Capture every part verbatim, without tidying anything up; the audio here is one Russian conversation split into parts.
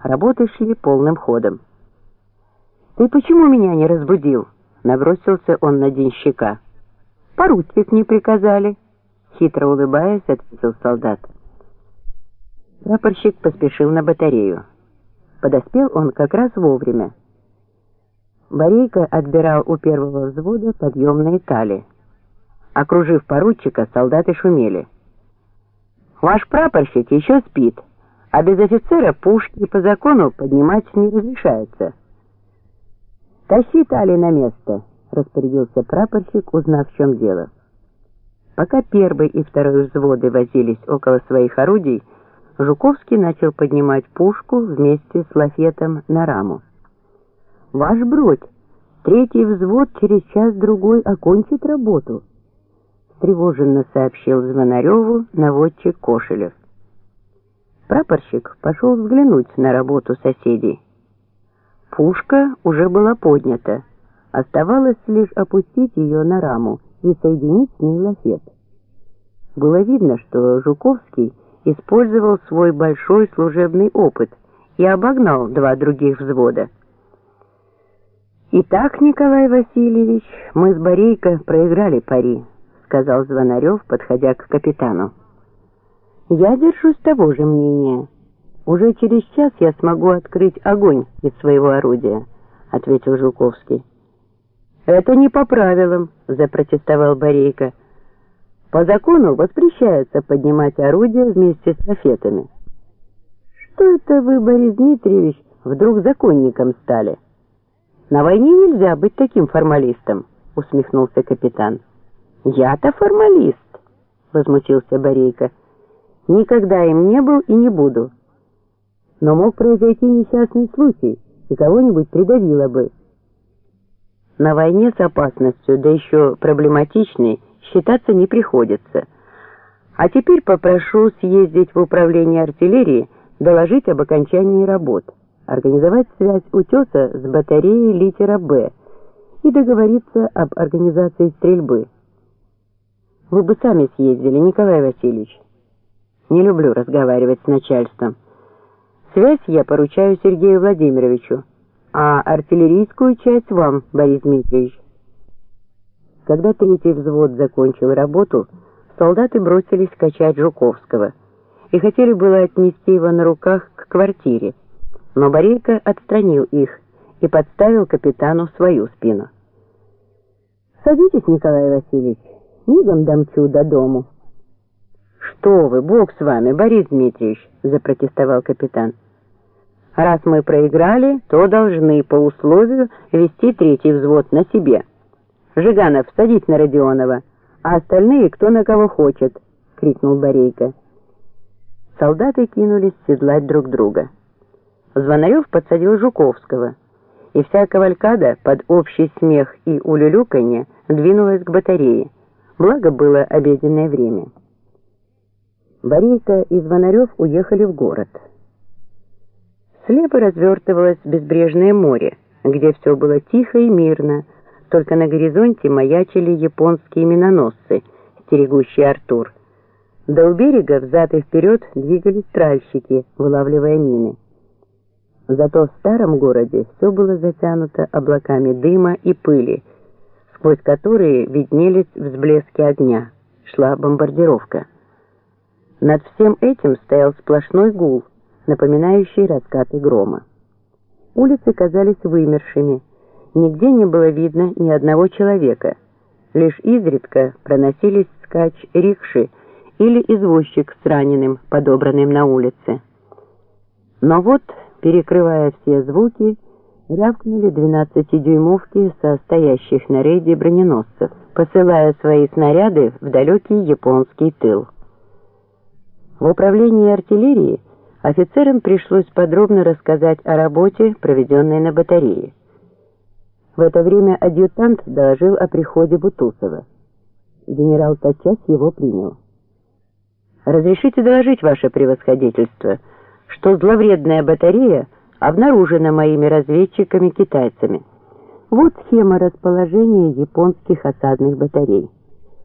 Работы шли полным ходом. «Ты почему меня не разбудил?» — набросился он на денщика. «Поручик не приказали», — хитро улыбаясь, ответил солдат. Прапорщик поспешил на батарею. Подоспел он как раз вовремя. Борейко отбирал у первого взвода подъемные тали. Окружив поручика, солдаты шумели. «Ваш прапорщик еще спит, а без офицера пушки по закону поднимать не разрешается». «Тащи тали на место», — распорядился прапорщик, узнав, в чем дело. Пока первый и второй взводы возились около своих орудий, Жуковский начал поднимать пушку вместе с лафетом на раму. «Ваш бродь, третий взвод через час-другой окончит работу», — встревоженно сообщил Звонареву наводчик Кошелев. Прапорщик пошел взглянуть на работу соседей. Пушка уже была поднята, оставалось лишь опустить ее на раму и соединить с ней лафет. Было видно, что Жуковский использовал свой большой служебный опыт и обогнал два других взвода. «Итак, Николай Васильевич, мы с Борейко проиграли пари», — сказал Звонарев, подходя к капитану. «Я держусь того же мнения. Уже через час я смогу открыть огонь из своего орудия», — ответил Жуковский. «Это не по правилам», — запротестовал Борейко. «По закону воспрещается поднимать орудие вместе с лафетами». «Что это вы, Борис Дмитриевич, вдруг законником стали?» «На войне нельзя быть таким формалистом», — усмехнулся капитан. «Я-то формалист», — возмутился Борейко. «Никогда им не был и не буду. Но мог произойти несчастный случай, и кого-нибудь придавило бы». На войне с опасностью, да еще проблематичной, считаться не приходится. А теперь попрошу съездить в управление артиллерии, доложить об окончании работ, организовать связь утеса с батареей литера «Б» и договориться об организации стрельбы. Вы бы сами съездили, Николай Васильевич. Не люблю разговаривать с начальством. Связь я поручаю Сергею Владимировичу, а артиллерийскую часть вам, Борис Дмитриевич. Когда третий взвод закончил работу, солдаты бросились качать Жуковского и хотели было отнести его на руках к квартире, но Борейко отстранил их и подставил капитану свою спину. «Садитесь, Николай Васильевич, мигом домчу до дому». «Что вы, Бог с вами, Борис Дмитриевич», — запротестовал капитан. «Раз мы проиграли, то должны по условию вести третий взвод на себе. Жиганов, садись на Родионова, а остальные кто на кого хочет», — крикнул Борейко. Солдаты кинулись седлать друг друга. Звонарев подсадил Жуковского, и вся кавалькада под общий смех и улюлюканье двинулась к батарее, благо было обеденное время. Борейко и Звонарев уехали в город. Слева развертывалось безбрежное море, где все было тихо и мирно, только на горизонте маячили японские миноносцы, стерегущие Артур. Да у берега взад и вперед двигались тральщики, вылавливая мины. Зато в старом городе все было затянуто облаками дыма и пыли, сквозь которые виднелись взблески огня. Шла бомбардировка. Над всем этим стоял сплошной гул, напоминающий раскаты грома. Улицы казались вымершими, нигде не было видно ни одного человека, лишь изредка проносились скач рикши или извозчик с раненым, подобранным на улице. Но вот, перекрывая все звуки, рявкнули двенадцатидюймовки со стоящих на рейде броненосцев, посылая свои снаряды в далекий японский тыл. В управлении артиллерии офицерам пришлось подробно рассказать о работе, проведенной на батарее. В это время адъютант доложил о приходе Бутусова. Генерал тотчас его принял. «Разрешите доложить, ваше превосходительство, что зловредная батарея обнаружена моими разведчиками-китайцами. Вот схема расположения японских осадных батарей.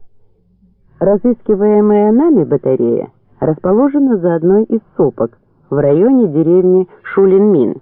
Разыскиваемая нами батарея расположена за одной из сопок, в районе деревни Шулин-Мин.